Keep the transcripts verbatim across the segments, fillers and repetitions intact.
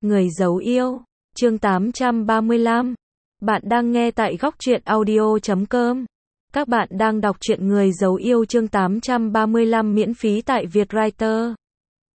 Người giấu yêu, chương tám trăm ba mươi lăm. Bạn đang nghe tại góc truyện audio chấm com. Các bạn đang đọc truyện Người giấu yêu chương tám trăm ba mươi lăm miễn phí tại Vietwriter chấm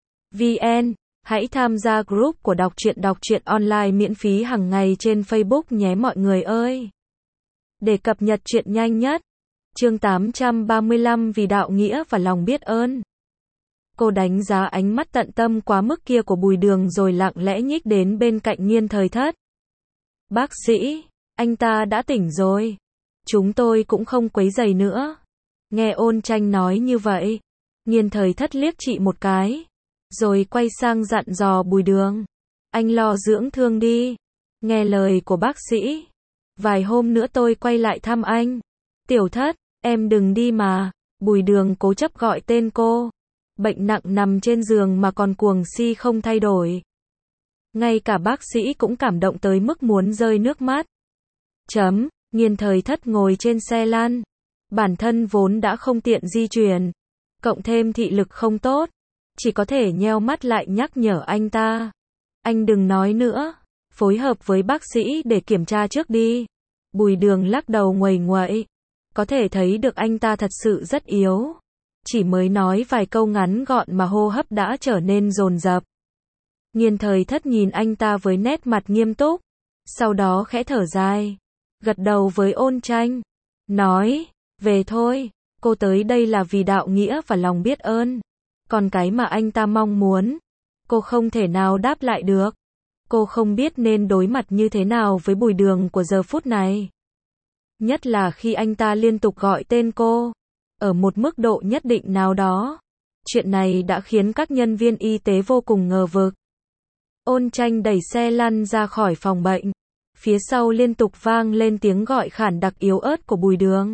vn. Hãy tham gia group của đọc truyện đọc truyện online miễn phí hàng ngày trên Facebook nhé mọi người ơi. Để cập nhật truyện nhanh nhất. Chương tám trăm ba mươi lăm vì đạo nghĩa và lòng biết ơn. Cô đánh giá ánh mắt tận tâm quá mức kia của Bùi Đường rồi lặng lẽ nhích đến bên cạnh Nghiên Thời Thất. Bác sĩ, anh ta đã tỉnh rồi. Chúng tôi cũng không quấy rầy nữa. Nghe Ôn Tranh nói như vậy, Nghiên Thời Thất liếc chị một cái, rồi quay sang dặn dò Bùi Đường. Anh lo dưỡng thương đi. Nghe lời của bác sĩ. Vài hôm nữa tôi quay lại thăm anh. Tiểu Thất, em đừng đi mà. Bùi Đường cố chấp gọi tên cô. Bệnh nặng nằm trên giường mà còn cuồng si không thay đổi. Ngay cả bác sĩ cũng cảm động tới mức muốn rơi nước mắt. Chấm, Nghiên Thời Thất ngồi trên xe lăn. Bản thân vốn đã không tiện di chuyển. Cộng thêm thị lực không tốt. Chỉ có thể nheo mắt lại nhắc nhở anh ta. Anh đừng nói nữa. Phối hợp với bác sĩ để kiểm tra trước đi. Bùi Đường lắc đầu nguầy nguậy. Có thể thấy được anh ta thật sự rất yếu. Chỉ mới nói vài câu ngắn gọn mà hô hấp đã trở nên dồn dập. Nghiên Thời Thất nhìn anh ta với nét mặt nghiêm túc. Sau đó khẽ thở dài. Gật đầu với Ôn Tranh. Nói, về thôi, cô tới đây là vì đạo nghĩa và lòng biết ơn. Còn cái mà anh ta mong muốn, cô không thể nào đáp lại được. Cô không biết nên đối mặt như thế nào với Bùi Đường của giờ phút này. Nhất là khi anh ta liên tục gọi tên cô. Ở một mức độ nhất định nào đó. Chuyện này đã khiến các nhân viên y tế vô cùng ngờ vực. Ôn Tranh đẩy xe lăn ra khỏi phòng bệnh. Phía sau liên tục vang lên tiếng gọi khản đặc yếu ớt của Bùi Đường.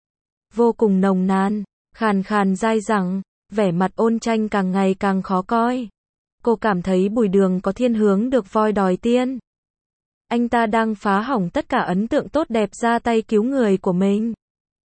Vô cùng nồng nàn, khàn khàn dai dẳng, vẻ mặt Ôn Tranh càng ngày càng khó coi. Cô cảm thấy Bùi Đường có thiên hướng được voi đòi tiên. Anh ta đang phá hỏng tất cả ấn tượng tốt đẹp ra tay cứu người của mình.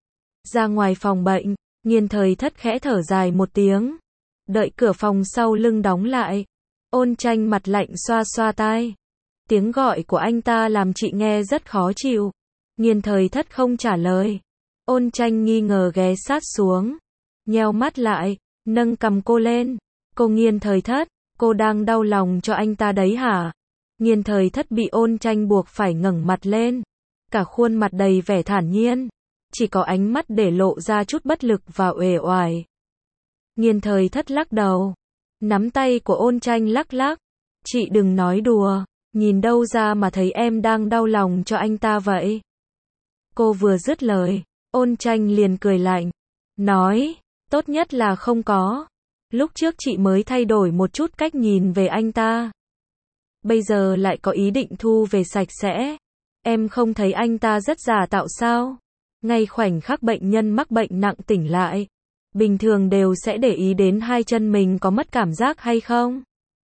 Ra ngoài phòng bệnh, Nghiên Thời Thất khẽ thở dài một tiếng. Đợi cửa phòng sau lưng đóng lại. Ôn Tranh mặt lạnh xoa xoa tai. Tiếng gọi của anh ta làm chị nghe rất khó chịu. Nghiên Thời Thất không trả lời. Ôn Tranh nghi ngờ ghé sát xuống. Nheo mắt lại, nâng cằm cô lên. Cô Nghiên Thời Thất, cô đang đau lòng cho anh ta đấy hả? Nghiên Thời Thất bị Ôn Tranh buộc phải ngẩng mặt lên. Cả khuôn mặt đầy vẻ thản nhiên. Chỉ có ánh mắt để lộ ra chút bất lực và uể oải. Nghiên Thời Thất lắc đầu. Nắm tay của Ôn Tranh lắc lắc. Chị đừng nói đùa. Nhìn đâu ra mà thấy em đang đau lòng cho anh ta vậy? Cô vừa dứt lời, Ôn Tranh liền cười lạnh. Nói, tốt nhất là không có. Lúc trước chị mới thay đổi một chút cách nhìn về anh ta. Bây giờ lại có ý định thu về sạch sẽ. Em không thấy anh ta rất giả tạo sao? Ngay khoảnh khắc bệnh nhân mắc bệnh nặng tỉnh lại, bình thường đều sẽ để ý đến hai chân mình có mất cảm giác hay không.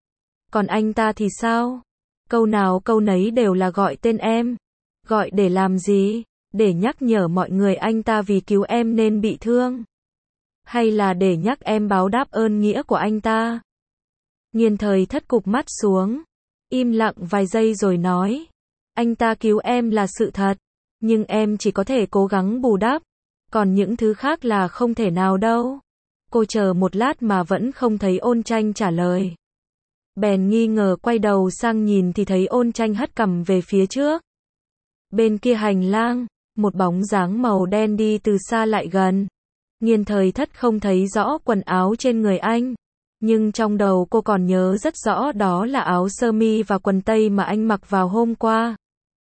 Còn anh ta thì sao? Câu nào câu nấy đều là gọi tên em. Gọi để làm gì? Để nhắc nhở mọi người anh ta vì cứu em nên bị thương? Hay là để nhắc em báo đáp ơn nghĩa của anh ta? Nghiên Thời Thất cụp mắt xuống. Im lặng vài giây rồi nói. Anh ta cứu em là sự thật. Nhưng em chỉ có thể cố gắng bù đắp. Còn những thứ khác là không thể nào đâu. Cô chờ một lát mà vẫn không thấy Ôn Tranh trả lời. Bèn nghi ngờ quay đầu sang nhìn thì thấy Ôn Tranh hất cằm về phía trước. Bên kia hành lang, một bóng dáng màu đen đi từ xa lại gần. Nghiên Thời Thất không thấy rõ quần áo trên người anh. Nhưng trong đầu cô còn nhớ rất rõ đó là áo sơ mi và quần tây mà anh mặc vào hôm qua.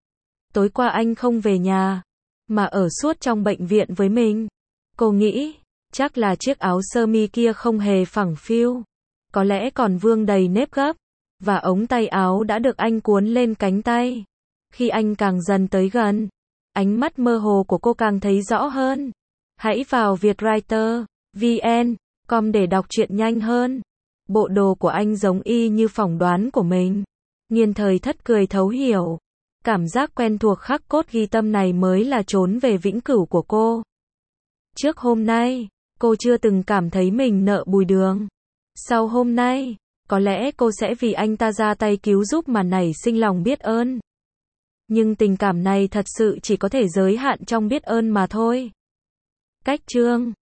Tối qua anh không về nhà, mà ở suốt trong bệnh viện với mình. Cô nghĩ, chắc là chiếc áo sơ mi kia không hề phẳng phiu. Có lẽ còn vương đầy nếp gấp. Và ống tay áo đã được anh cuốn lên cánh tay. Khi anh càng dần tới gần, ánh mắt mơ hồ của cô càng thấy rõ hơn. Hãy vào Vietwriter chấm vn com để đọc truyện nhanh hơn. Bộ đồ của anh giống y như phỏng đoán của mình. Nghiên Thời Thất cười thấu hiểu. Cảm giác quen thuộc khắc cốt ghi tâm này mới là trốn về vĩnh cửu của cô. Trước hôm nay, cô chưa từng cảm thấy mình nợ Bùi Đường. Sau hôm nay, có lẽ cô sẽ vì anh ta ra tay cứu giúp mà nảy sinh lòng biết ơn. Nhưng tình cảm này thật sự chỉ có thể giới hạn trong biết ơn mà thôi. Cách chương